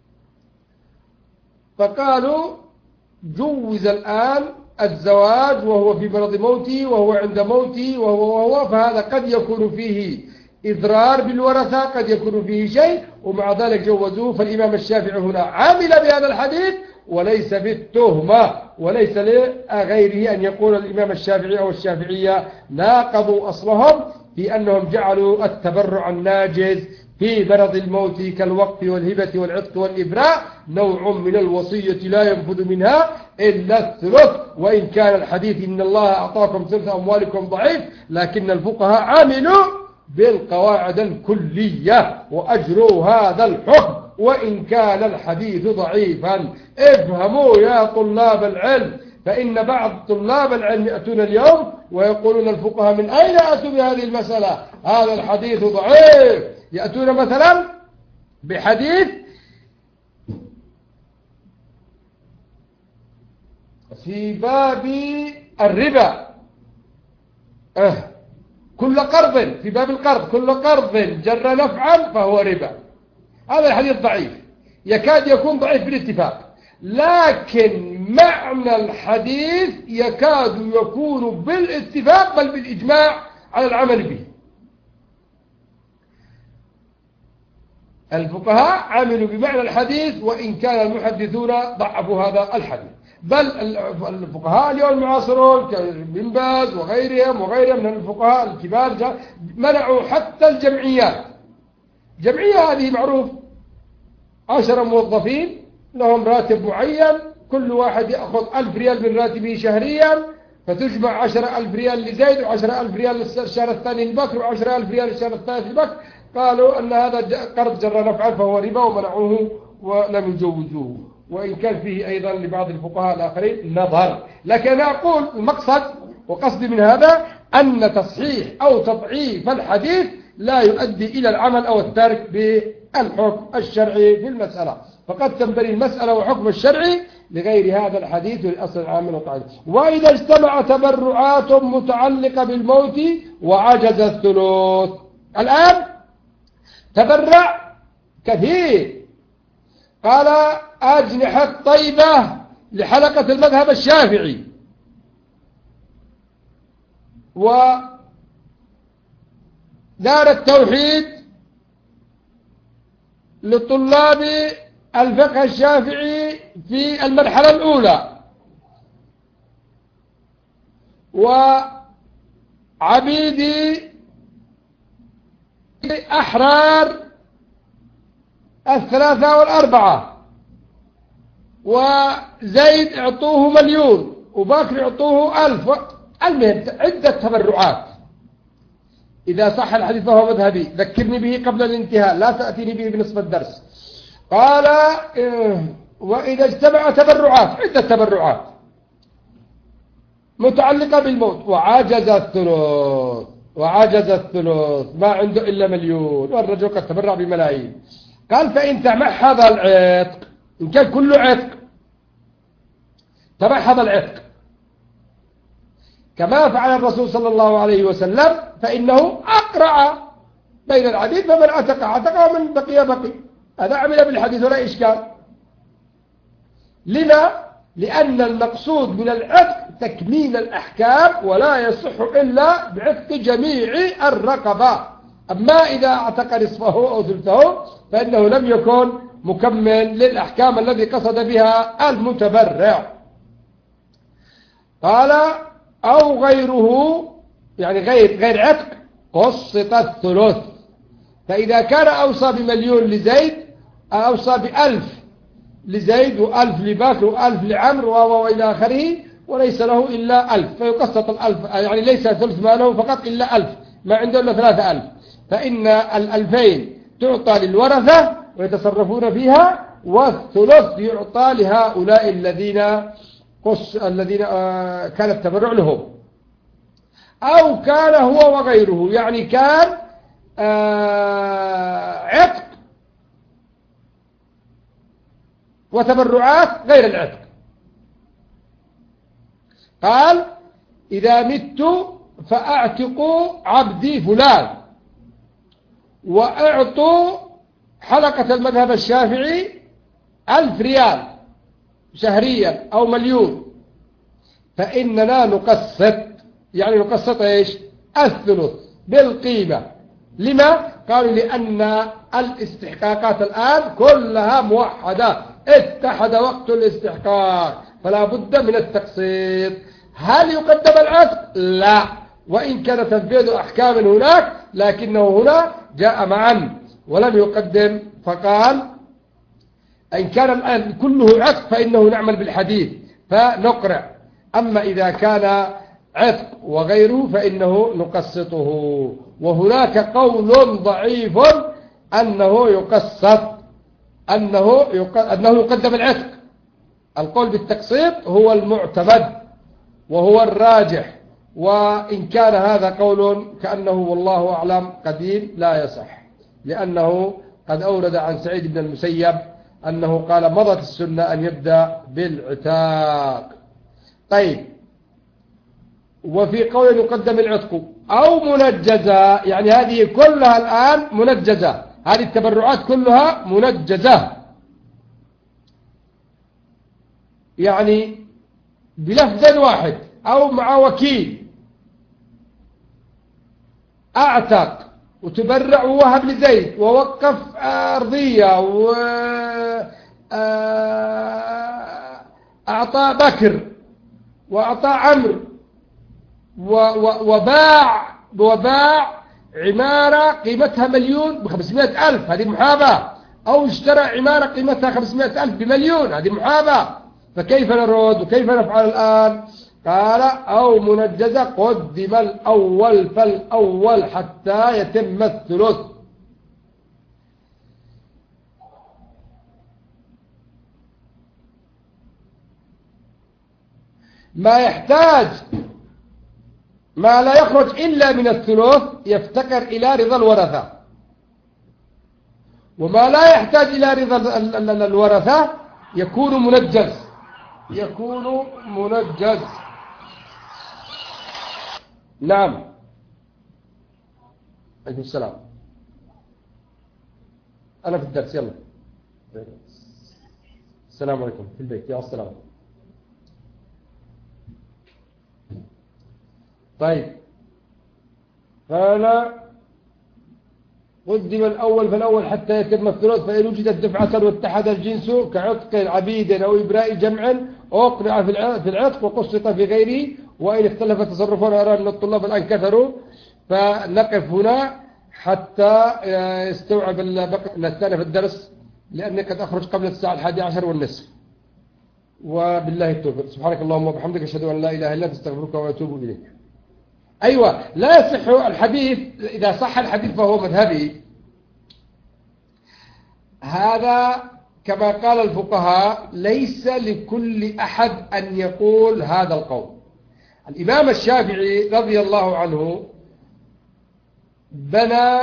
فقالوا جوز الآن الزواج وهو في مرض موته وهو عند موته وهو فهذا قد يكون فيه إضرار بالورثة، قد يكون فيه شيء، ومع ذلك جوزوه. فالإمام الشافعي هنا عامل بهذا الحديث وليس بالتهمة، وليس لغيره أن يقول الإمام الشافعي أو الشافعية ناقضوا أصلهم في أنهم جعلوا التبرع الناجز في مرض الموت كالوقف والهبة والعتق والإبراء نوع من الوصية لا ينفذ منها إلا الثلث. وإن كان الحديث إن الله أعطاكم ثلث أموالكم ضعيف، لكن الفقهاء عملوا بالقواعد الكلية وأجروا هذا الحكم وإن كان الحديث ضعيفا. افهموا يا طلاب العلم، فإن بعض طلاب العلم يأتون اليوم ويقولون الفقهاء من أين أتوا بهذه المسألة؟ هذا الحديث ضعيف. يأتون مثلا بحديث في باب الربا، كل قرض في باب القرض كل قرض جر نفعا فهو ربا. هذا الحديث ضعيف، يكاد يكون ضعيف بالاتفاق، لكن معنى الحديث يكاد يكون بالاتفاق بل بالإجماع على العمل به. الفقهاء عملوا بمعنى الحديث وإن كان المحدثون ضعفوا هذا الحديث، بل الفقهاء اليوم المعاصرون كابن باز وغيرهم من الفقهاء الكبار منعوا حتى الجمعيات. جمعية هذه معروف 10 موظفين لهم راتب معين، كل واحد يأخذ 1000 ريال من راتبه شهريا، فتجمع 10,000 ريال لزيد و10,000 ريال للشهر الثاني لبكر و10,000 ريال للشهر الثالث لبكر. قالوا أن هذا قرض جر نفعا فهو ربا ومنعوه ولم يجوزوه، وإن كان فيه أيضا لبعض الفقهاء الآخرين نظر. لكن أنا أقول المقصد وقصدي من هذا أن تصحيح أو تضعيف الحديث لا يؤدي إلى العمل أو الترك بالحكم الشرعي في المسألة، فقد تنبني المسألة وحكم الشرعي لغير هذا الحديث للأصل العام والقاعدة. وإذا اجتمع تبرعات متعلقة بالموت وعجز الثلث. الآن تبرع كثير، قال أجنحة طيبة لحلقة المذهب الشافعي، ودار التوحيد لطلاب الفقه الشافعي في المرحلة الأولى، وعبيدي أحرار 3 و4، وزيد اعطوه 1,000,000 وباكر اعطوه 1000. المهم عدة تبرعات. إذا صح الحديث فهو مذهبي، ذكرني به قبل الانتهاء، لا تأتيني به بنصف الدرس. قال وإذا اجتمع تبرعات عدة تبرعات متعلقة بالموت وعجز الثلث، ما عنده إلا 1,000,000 والرجل قد تبرع بملايين. قال فإن تمحض العتق، إن كان كله عتق تمحض العتق كما فعل الرسول صلى الله عليه وسلم، فإنه أقرع بين العبيد، فمن عتق ومن بقي. هذا عمل بالحديث ولا إشكال. لما؟ لأن المقصود من العتق تكميل الأحكام، ولا يصح إلا بعتق جميع الرقبة. أما إذا اعتق نصفه أو ثلثه فإنه لم يكن مكمل للأحكام الذي قصد بها المتبرع. قال أو غيره، يعني غير عتق قسط الثلث. فإذا كان أوصى ب1,000,000 لزيد، أوصى ب1000 لزيد و1000 لبكر و1000 لعمر وإلى آخره، وليس له إلا 1000، فيقسط 1000، يعني ليس ثلث ماله فقط إلا 1000، ما عنده إلا 3000، فإن 2000 تعطى للورثة ويتصرفون فيها، والثلث يعطى لهؤلاء الذين كان التبرع لهم. أو كان هو وغيره، يعني كان عتق وتبرعات غير العتق. قال إذا مت فأعتقوا عبدي فلان، وأعطوا حلقة المذهب الشافعي 1000 ريال شهريا أو 1,000,000، فإننا نقسط، يعني نقسط إيش؟ الثلث بالقيمة. لما؟ قالوا لأن الاستحقاقات الآن كلها موحدة، اتحد وقت الاستحقاق، فلا بد من التقسيط. هل يقدم العتق؟ لا، وإن كان تنفيذ أحكام هناك، لكنه هنا جاء معا ولم يقدم. فقال إن كان الآن كله عتق فإنه نعمل بالحديث فنقرع، أما إذا كان عتق وغيره فإنه نقسطه. وهناك قول ضعيف أنه يقسط، أنه يقدم العتق. القول بالتقسيط هو المعتمد وهو الراجح، وإن كان هذا قول كأنه والله أعلم قديم لا يصح، لأنه قد أورد عن سعيد بن المسيب أنه قال مضت السنة أن يبدأ بالعتاق. طيب، وفي قول يقدم العتق أو منجزة، يعني هذه كلها الآن منجزة، هذه التبرعات كلها منجزة، يعني بلفظ واحد أو مع وكيل أعتق وتبرع ووهب لزيد ووقف أرضية وأعطى بكر وأعطى عمرو وباع عمارة قيمتها 1,000,000 ب500,000، هذه محاباة. أو اشترى عمارة قيمتها 500,000 ب1,000,000، هذه محاباة. فكيف نرد وكيف نفعل الآن؟ قال أو منجزة، قدم الأول فالأول حتى يتم الثلث. ما يحتاج، ما لا يخرج إلا من الثلث يفتقر إلى رضا الورثة، وما لا يحتاج إلى رضا الورثة يكون منجز، يكون منجز. نعم. عليكم السلام. أنا في الدرس، يلا. السلام عليكم في البيت، يا السلام. طيب، قال قدم الأول فالأول حتى يتم الثلث، فإن وجدت دفعة واتحد الجنس كعتق عبيد أو إبراء جمع أقنع في العتق وقسط في غيره، وإن اختلف تصرفنا أرى أن الطلاب الآن كثروا، فنقف هنا حتى يستوعب نستأنف الدرس، لأني قد أخرج قبل الساعة 11:30. وبالله التوفيق. سبحانك اللهم وبحمدك، أشهد أن لا إله إلا أنت، أستغفرك وأتوب إليك. أيوة، لا يصح الحديث، إذا صح الحديث فهو مذهبي. هذا كما قال الفقهاء ليس لكل أحد أن يقول هذا القول. الإمام الشافعي رضي الله عنه بنى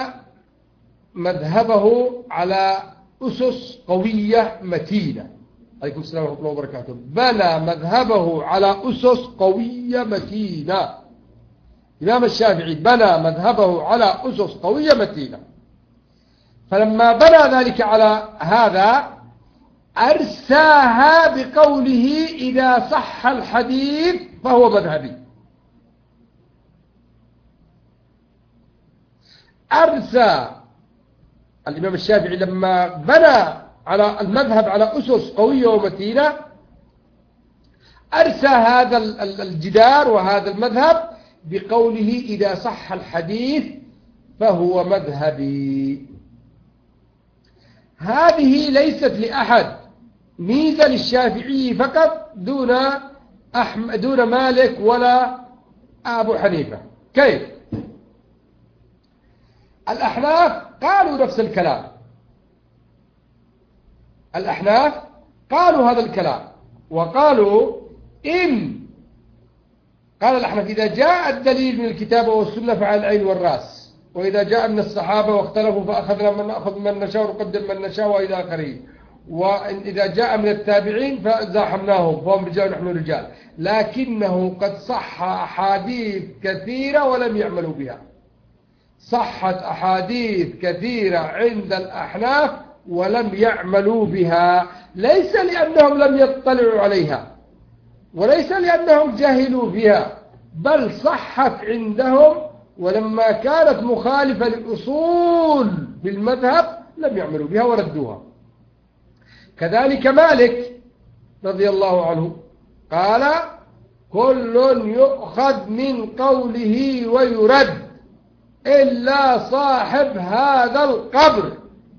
مذهبه على أسس قوية متينة. عليكم السلام ورحمة الله وبركاته. بنى مذهبه على أسس قوية متينة. الإمام الشافعي بنى مذهبه على أسس قوية متينة، فلما بنى ذلك على هذا أرساها بقوله إذا صح الحديث فهو مذهبي. أرسى الإمام الشافعي لما بنى على المذهب على أسس قوية ومتينة، أرسى هذا الجدار وهذا المذهب بقوله إذا صح الحديث فهو مذهبي. هذه ليست لأحد، ميزة للشافعي فقط دون مالك ولا أبو حنيفة. كيف؟ الأحناف قالوا نفس الكلام، الأحناف قالوا هذا الكلام، وقالوا إن قال الأحناف إذا جاء الدليل من الكتاب والسنة فعلى العين والرأس، وإذا جاء من الصحابة واختلفوا فأخذنا من نأخذ من نشاء ونقدم من نشاء وإلى آخره، وإذا جاء من التابعين فزاحمناهم فهم رجال ونحن رجال. لكنه قد صح أحاديث كثيرة ولم يعملوا بها. صحت أحاديث كثيرة عند الأحناف ولم يعملوا بها، ليس لأنهم لم يطلعوا عليها وليس لأنهم جاهلوا فيها، بل صحت عندهم، ولما كانت مخالفة للأصول بالمذهب لم يعملوا بها وردوها. كذلك مالك رضي الله عنه قال كل يؤخذ من قوله ويرد إلا صاحب هذا القبر.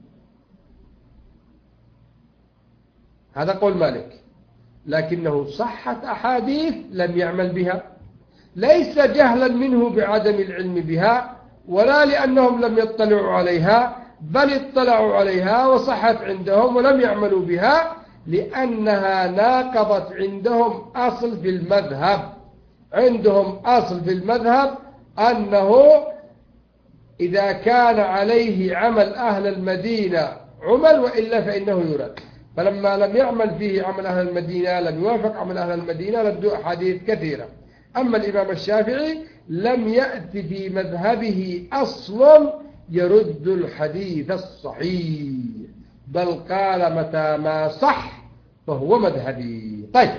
هذا قول مالك، لكنه صحت أحاديث لم يعمل بها، ليس جهلا منه بعدم العلم بها، ولا لأنهم لم يطلعوا عليها، بل اطلعوا عليها وصحت عندهم ولم يعملوا بها، لأنها ناقضت عندهم أصل في المذهب. عندهم أصل في المذهب أنه إذا كان عليه عمل أهل المدينة عمل، وإلا فإنه يرد. فلما لم يعمل فيه عمل أهل المدينة، لم يوافق عمل أهل المدينة، ردوا أحاديث كثيرة. أما الإمام الشافعي لم يأت في مذهبه أصل يرد الحديث الصحيح، بل قال متى ما صح فهو مذهبي. طيب،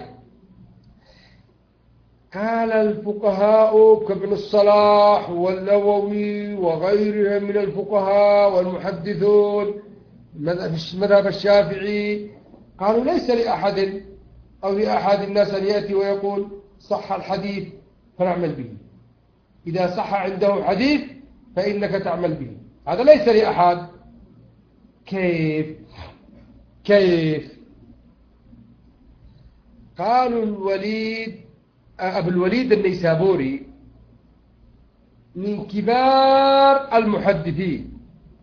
قال الفقهاء كابن الصلاح والنووي وغيرهم من الفقهاء والمحدثون مذهب الشافعي، قالوا ليس لأحد أو لأحد الناس أن يأتي ويقول صح الحديث فنعمل به، إذا صح عنده حديث فإنك تعمل به، هذا ليس لأحد. كيف؟ قالوا أبو الوليد النيسابوري من كبار المحدثين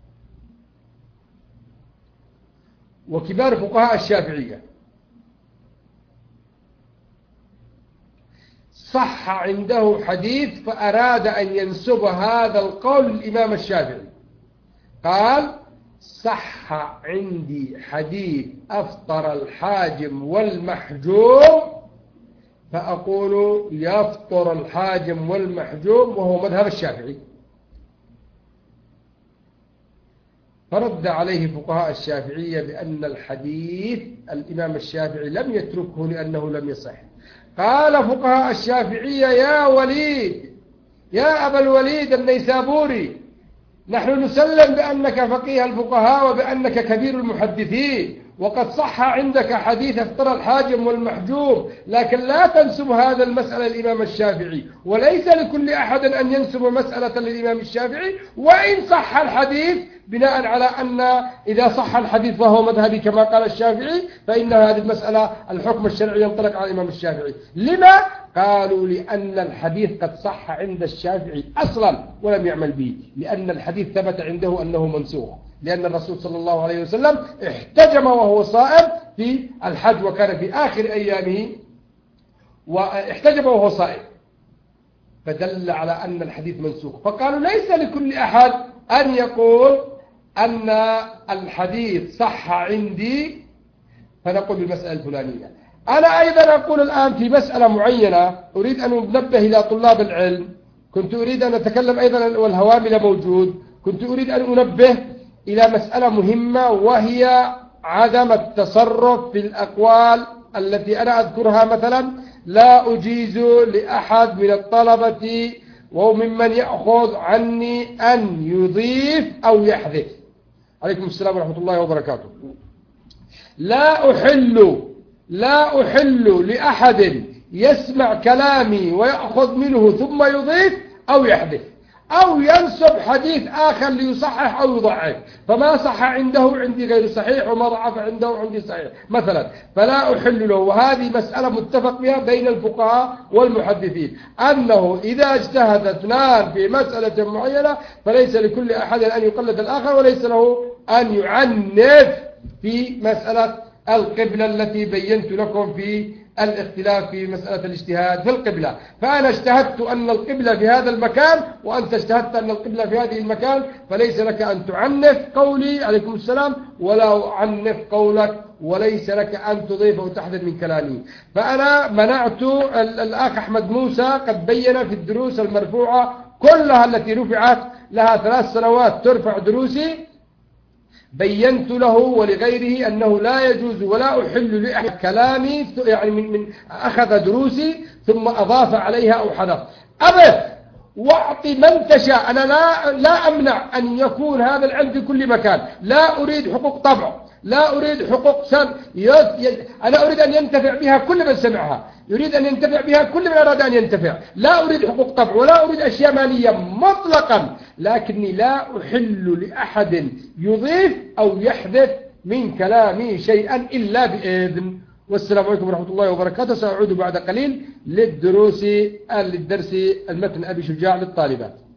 وكبار فقهاء الشافعية، صح عنده حديث فأراد أن ينسب هذا القول للإمام الشافعي، قال صح عندي حديث أفطر الحاجم والمحجوم، فأقول يفطر الحاجم والمحجوم وهو مذهب الشافعي. فرد عليه فقهاء الشافعية بأن الحديث الإمام الشافعي لم يتركه لأنه لم يصح. قال فقهاء الشافعية يا وليد، يا أبا الوليد النيسابوري، نحن نسلم بأنك فقيه الفقهاء وبأنك كبير المحدثين، وقد صح عندك حديث افطر الحاجم والمحجوم، لكن لا تنسب هذا المسألة للإمام الشافعي، وليس لكل أحد أن ينسب مسألة للإمام الشافعي، وإن صح الحديث بناء على أن إذا صح الحديث فهو مذهبي كما قال الشافعي، فإن هذه المسألة الحكم الشرعي ينطلق على الإمام الشافعي. لما؟ قالوا لأن الحديث قد صح عند الشافعي أصلا ولم يعمل به، لأن الحديث ثبت عنده أنه منسوخ، لأن الرسول صلى الله عليه وسلم احتجم وهو صائم في الحج، وكان في آخر أيامه واحتجم وهو صائم، فدل على أن الحديث منسوخ. فقالوا ليس لكل أحد أن يقول أن الحديث صح عندي فنقول بالمسألة الفلانية. أنا أيضا أقول الآن في مسألة معينة أريد أن أنبه إلى طلاب العلم، كنت أريد أن أتكلم أيضا والهوامل موجود، كنت أريد أن أنبه إلى مسألة مهمة، وهي عدم التصرف في الأقوال التي أنا أذكرها. مثلا لا أجيز لأحد من الطلبة وممن يأخذ عني أن يضيف أو يحذف. عليكم السلام ورحمة الله وبركاته. لا أحل لأحد يسمع كلامي ويأخذ منه ثم يضيف أو يحذف أو ينسب حديث آخر ليصحح أو يضعف، فما صح عنده عندي غير صحيح، وما ضعف عنده عندي صحيح مثلا، فلا أحل له. وهذه مسألة متفق بها بين الفقهاء والمحدثين، أنه إذا اجتهد اثنان في مسألة معينة فليس لكل أحد أن يقلد الآخر، وليس له أن يعنف في مسألة القبلة التي بينت لكم في الاختلاف في مسألة الاجتهاد في القبلة. فأنا اجتهدت أن القبلة في هذا المكان وأنت اجتهدت أن القبلة في هذه المكان، فليس لك أن تعنف قولي عليكم السلام ولا أعنف قولك، وليس لك أن تضيف أو تحذف من كلامي. فأنا منعت الأخ أحمد موسى قد بين في الدروس المرفوعة كلها التي رفعت لها 3 سنوات ترفع دروسي، بينت له ولغيره أنه لا يجوز ولا أحل لأحد كلامي يعني من أخذ دروسي ثم أضاف عليها أو حذف أبد. واعطي من تشاء، أنا لا أمنع أن يكون هذا العلم في كل مكان، لا أريد حقوق طبع، لا أريد حقوق سمع، أنا أريد أن ينتفع بها كل من سمعها، يريد أن ينتفع بها كل من أراد أن ينتفع، لا أريد حقوق طبع ولا أريد أشياء مالية مطلقا، لكني لا أحل لأحد يضيف أو يحذف من كلامي شيئا إلا بإذن. والسلام عليكم ورحمة الله وبركاته. سأعود بعد قليل للدرس المتن أبي شجاع للطالبات.